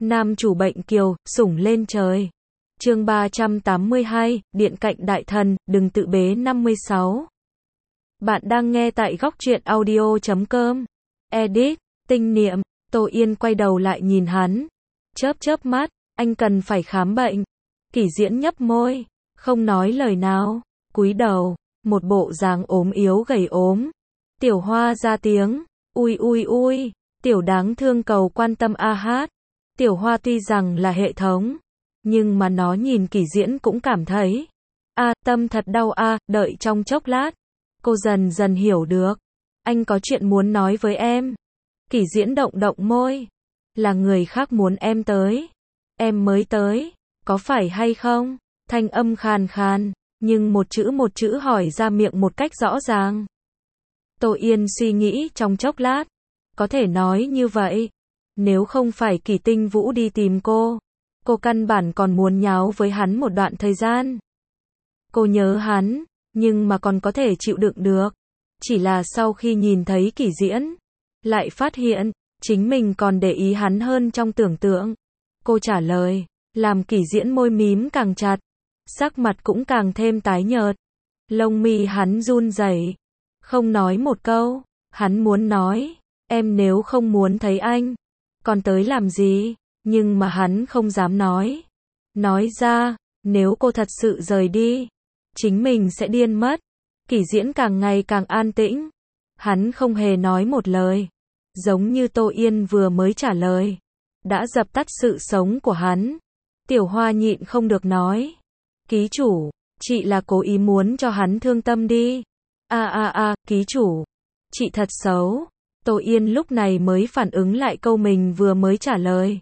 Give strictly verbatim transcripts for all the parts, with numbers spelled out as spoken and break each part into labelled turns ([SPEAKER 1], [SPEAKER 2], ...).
[SPEAKER 1] Nam chủ bệnh kiều, sủng lên trời. Chương ba trăm tám mươi hai, Điện cạnh đại thần, đừng tự bế năm mươi sáu. Bạn đang nghe tại góc truyện audio chấm com. Edit, tinh niệm, Tô Yên quay đầu lại nhìn hắn. Chớp chớp mắt, anh cần phải khám bệnh. Kỷ Diễn nhấp môi, không nói lời nào, cúi đầu, một bộ dáng ốm yếu gầy ốm. Tiểu Hoa ra tiếng, ui ui ui, tiểu đáng thương cầu quan tâm a hát. Tiểu Hoa tuy rằng là hệ thống, nhưng mà nó nhìn Kỷ Diễn cũng cảm thấy, a, tâm thật đau a, đợi trong chốc lát. Cô dần dần hiểu được, anh có chuyện muốn nói với em. Kỷ Diễn động động môi, là người khác muốn em tới, em mới tới, có phải hay không? Thanh âm khàn khàn, nhưng một chữ một chữ hỏi ra miệng một cách rõ ràng. Tô Yên suy nghĩ trong chốc lát, có thể nói như vậy, nếu không phải Kỷ Tinh Vũ đi tìm cô, cô căn bản còn muốn nháo với hắn một đoạn thời gian. Cô nhớ hắn, nhưng mà còn có thể chịu đựng được. Chỉ là sau khi nhìn thấy Kỷ Diễn, lại phát hiện, chính mình còn để ý hắn hơn trong tưởng tượng. Cô trả lời, làm Kỷ Diễn môi mím càng chặt, sắc mặt cũng càng thêm tái nhợt. Lông mi hắn run rẩy, không nói một câu. Hắn muốn nói, em nếu không muốn thấy anh, còn tới làm gì? Nhưng mà hắn không dám nói. Nói ra, nếu cô thật sự rời đi, chính mình sẽ điên mất. Kỷ Diễn càng ngày càng an tĩnh. Hắn không hề nói một lời. Giống như Tô Yên vừa mới trả lời, đã dập tắt sự sống của hắn. Tiểu Hoa nhịn không được nói, ký chủ, chị là cố ý muốn cho hắn thương tâm đi. A a a, ký chủ, chị thật xấu. Tô Yên lúc này mới phản ứng lại câu mình vừa mới trả lời.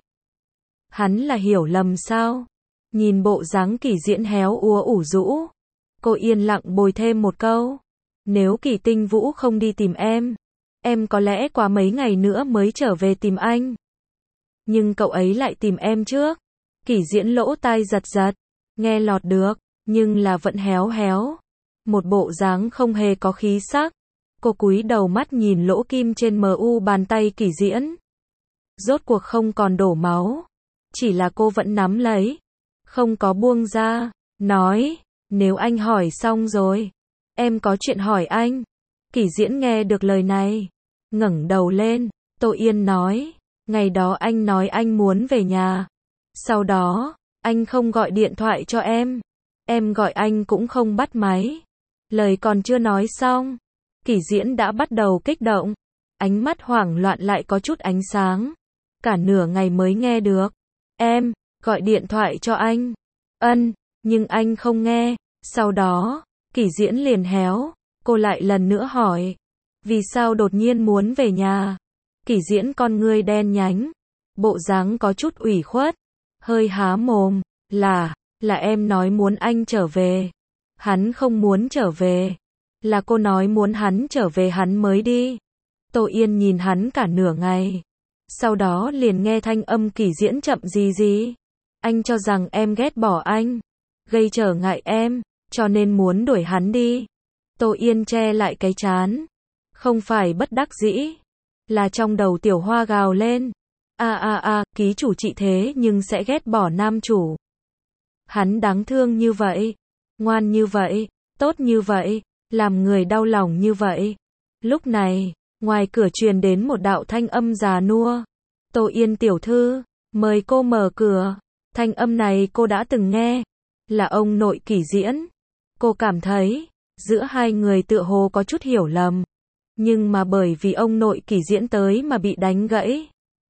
[SPEAKER 1] Hắn là hiểu lầm sao? Nhìn bộ dáng Kỷ Diễn héo úa ủ rũ, cô yên lặng bồi thêm một câu. Nếu Kỷ Tinh Vũ không đi tìm em, em có lẽ qua mấy ngày nữa mới trở về tìm anh. Nhưng cậu ấy lại tìm em trước. Kỷ Diễn lỗ tai giật giật, nghe lọt được, nhưng là vẫn héo héo. Một bộ dáng không hề có khí sắc. Cô cúi đầu mắt nhìn lỗ kim trên mờ u bàn tay Kỷ Diễn. Rốt cuộc không còn đổ máu. Chỉ là cô vẫn nắm lấy, không có buông ra. Nói, nếu anh hỏi xong rồi, em có chuyện hỏi anh. Kỷ Diễn nghe được lời này, ngẩng đầu lên. Tô Yên nói, ngày đó anh nói anh muốn về nhà. Sau đó, anh không gọi điện thoại cho em. Em gọi anh cũng không bắt máy. Lời còn chưa nói xong, Kỷ Diễn đã bắt đầu kích động. Ánh mắt hoảng loạn lại có chút ánh sáng. Cả nửa ngày mới nghe được. Em, gọi điện thoại cho anh. Ân, nhưng anh không nghe. Sau đó, Kỷ Diễn liền héo. Cô lại lần nữa hỏi, vì sao đột nhiên muốn về nhà? Kỷ Diễn con ngươi đen nhánh, bộ dáng có chút ủy khuất, hơi há mồm, là, là em nói muốn anh trở về. Hắn không muốn trở về. Là cô nói muốn hắn trở về hắn mới đi. Tô Yên nhìn hắn cả nửa ngày. Sau đó liền nghe thanh âm Kỷ Diễn chậm gì gì. Anh cho rằng em ghét bỏ anh, gây trở ngại em, cho nên muốn đuổi hắn đi. Tô Yên che lại cái trán. Không phải bất đắc dĩ, là trong đầu Tiểu Hoa gào lên. A a a, ký chủ chị thế nhưng sẽ ghét bỏ nam chủ. Hắn đáng thương như vậy, ngoan như vậy, tốt như vậy, làm người đau lòng như vậy. Lúc này, ngoài cửa truyền đến một đạo thanh âm già nua. Tô Yên tiểu thư, mời cô mở cửa. Thanh âm này cô đã từng nghe, là ông nội Kỷ Diễn. Cô cảm thấy, giữa hai người tựa hồ có chút hiểu lầm. Nhưng mà bởi vì ông nội Kỷ Diễn tới mà bị đánh gãy,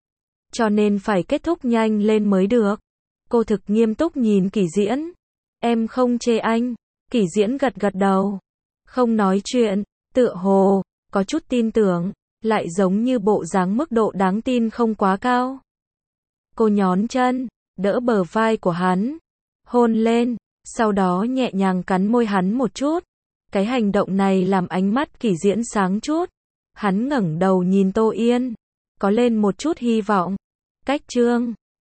[SPEAKER 1] cho nên phải kết thúc nhanh lên mới được. Cô thực nghiêm túc nhìn Kỷ Diễn. Em không chê anh. Kỷ Diễn gật gật đầu, không nói chuyện, tựa hồ có chút tin tưởng, lại giống như bộ dáng mức độ đáng tin không quá cao. Cô nhón chân, đỡ bờ vai của hắn, hôn lên, sau đó nhẹ nhàng cắn môi hắn một chút. Cái hành động này làm ánh mắt Kỷ Diễn sáng chút. Hắn ngẩng đầu nhìn Tô Yên, có lên một chút hy vọng. Cách chương